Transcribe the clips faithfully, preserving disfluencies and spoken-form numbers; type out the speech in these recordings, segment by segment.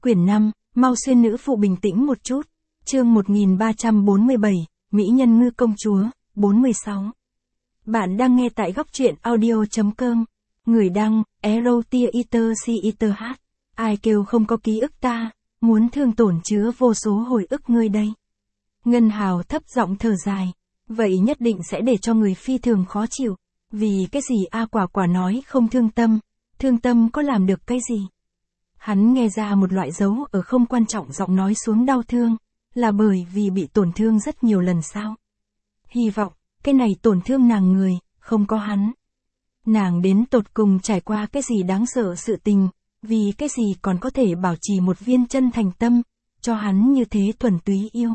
quyển năm, mau xuyên nữ phụ bình tĩnh một chút. Chương một nghìn ba trăm bốn mươi bảy, Mỹ nhân ngư công chúa, bốn mươi sáu. Bạn đang nghe tại góc truyện audio chấm com. Người đăng, Erotia Eater C Eater H. Ai kêu không có ký ức ta, muốn thương tổn chứa vô số hồi ức ngươi đây. Ngân Hào thấp giọng thở dài. Vậy nhất định sẽ để cho người phi thường khó chịu. Vì cái gì A Quả Quả nói không thương tâm, thương tâm có làm được cái gì? Hắn nghe ra một loại dấu ở không quan trọng giọng nói xuống đau thương, là bởi vì bị tổn thương rất nhiều lần sao? Hy vọng, cái này tổn thương nàng người, không có hắn. Nàng đến tột cùng trải qua cái gì đáng sợ sự tình, vì cái gì còn có thể bảo trì một viên chân thành tâm, cho hắn như thế thuần túy yêu.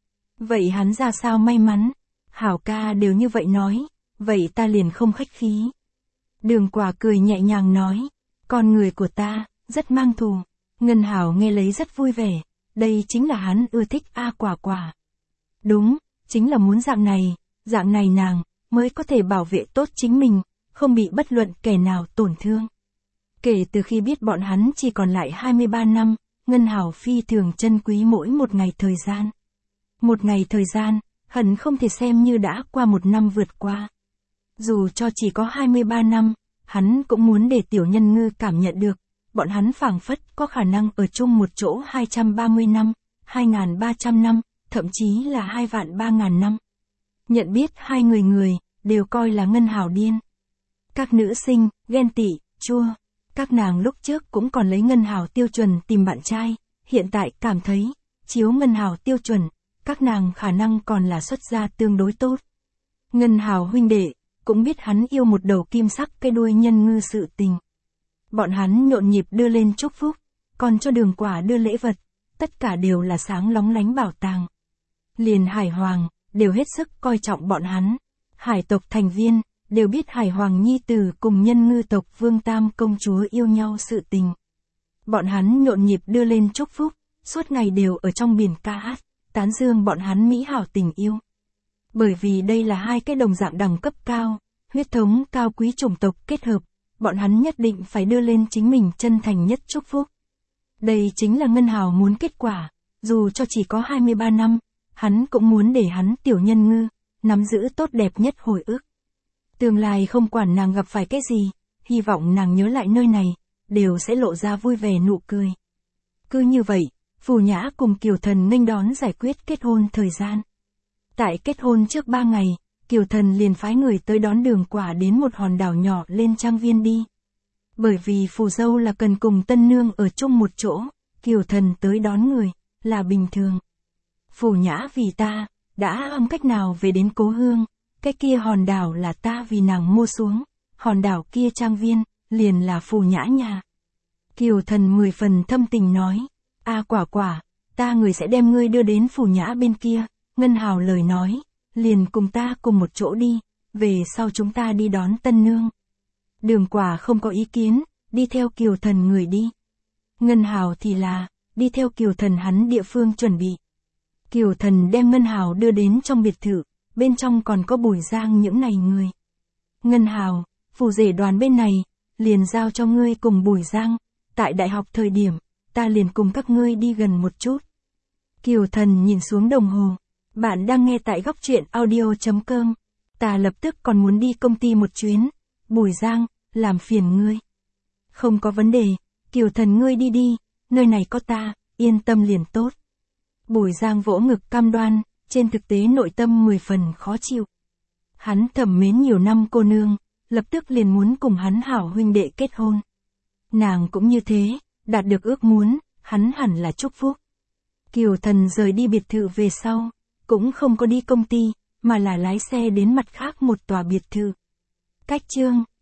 Vậy hắn ra sao may mắn? Hảo ca đều như vậy nói, vậy ta liền không khách khí. Đường Quả cười nhẹ nhàng nói, con người của ta, rất mang thù. Ngân Hảo nghe lấy rất vui vẻ, đây chính là hắn ưa thích A Quả Quả. Đúng, chính là muốn dạng này, dạng này nàng, mới có thể bảo vệ tốt chính mình, không bị bất luận kẻ nào tổn thương. Kể từ khi biết bọn hắn chỉ còn lại hai mươi ba năm, Ngân Hảo phi thường trân quý mỗi một ngày thời gian. Một ngày thời gian, hẳn không thể xem như đã qua một năm vượt qua. Dù cho chỉ có hai mươi ba năm, hắn cũng muốn để tiểu nhân ngư cảm nhận được, bọn hắn phảng phất có khả năng ở chung một chỗ hai trăm ba mươi năm, hai nghìn ba trăm năm, thậm chí là hai vạn ba ngàn năm. Nhận biết hai người người, đều coi là Ngân Hảo điên. Các nữ sinh, ghen tị, chua. Các nàng lúc trước cũng còn lấy Ngân Hảo tiêu chuẩn tìm bạn trai, hiện tại cảm thấy, chiếu Ngân Hảo tiêu chuẩn, các nàng khả năng còn là xuất gia tương đối tốt. Ngân Hảo huynh đệ, cũng biết hắn yêu một đầu kim sắc cái đuôi nhân ngư sự tình. Bọn hắn nhộn nhịp đưa lên chúc phúc, còn cho Đường Quả đưa lễ vật, tất cả đều là sáng lóng lánh bảo tàng. Liền Hải Hoàng, đều hết sức coi trọng bọn hắn. Hải tộc thành viên, đều biết Hải Hoàng nhi tử cùng nhân ngư tộc Vương Tam công chúa yêu nhau sự tình. Bọn hắn nhộn nhịp đưa lên chúc phúc, suốt ngày đều ở trong biển ca hát, tán dương bọn hắn mỹ hảo tình yêu. Bởi vì đây là hai cái đồng dạng đẳng cấp cao, huyết thống cao quý chủng tộc kết hợp, bọn hắn nhất định phải đưa lên chính mình chân thành nhất chúc phúc. Đây chính là Ngân Hảo muốn kết quả, dù cho chỉ có hai mươi ba năm, hắn cũng muốn để hắn tiểu nhân ngư, nắm giữ tốt đẹp nhất hồi ức. Tương lai không quản nàng gặp phải cái gì, hy vọng nàng nhớ lại nơi này, đều sẽ lộ ra vui vẻ nụ cười. Cứ như vậy, Phù Nhã cùng Kiều Thần nghênh đón giải quyết kết hôn thời gian. Tại kết hôn trước ba ngày, Kiều Thần liền phái người tới đón Đường Quả đến một hòn đảo nhỏ lên trang viên đi. Bởi vì phù dâu là cần cùng tân nương ở chung một chỗ, Kiều Thần tới đón người, là bình thường. Phù Nhã vì ta, đã âm cách nào về đến cố hương, cái kia hòn đảo là ta vì nàng mua xuống, hòn đảo kia trang viên, liền là Phù Nhã nhà. Kiều Thần mười phần thâm tình nói, A Quả Quả, ta người sẽ đem ngươi đưa đến Phù Nhã bên kia. Ngân Hảo lời nói, liền cùng ta cùng một chỗ đi, về sau chúng ta đi đón tân nương. Đường Quả không có ý kiến, đi theo Kiều Thần người đi. Ngân Hảo thì là, đi theo Kiều Thần hắn địa phương chuẩn bị. Kiều Thần đem Ngân Hảo đưa đến trong biệt thự, bên trong còn có Bùi Giang những này người. Ngân Hảo, phù rể đoàn bên này, liền giao cho ngươi cùng Bùi Giang, tại đại học thời điểm, ta liền cùng các ngươi đi gần một chút. Kiều Thần nhìn xuống đồng hồ. Bạn đang nghe tại góc truyện audio chấm com. Ta lập tức còn muốn đi công ty một chuyến. Bùi Giang, làm phiền ngươi. Không có vấn đề, Kiều Thần ngươi đi đi, nơi này có ta, yên tâm liền tốt. Bùi Giang vỗ ngực cam đoan, trên thực tế nội tâm mười phần khó chịu. Hắn thầm mến nhiều năm cô nương, lập tức liền muốn cùng hắn hảo huynh đệ kết hôn. Nàng cũng như thế, đạt được ước muốn, hắn hẳn là chúc phúc. Kiều Thần rời đi biệt thự về sau, cũng không có đi công ty, mà là lái xe đến mặt khác một tòa biệt thự. Cách chương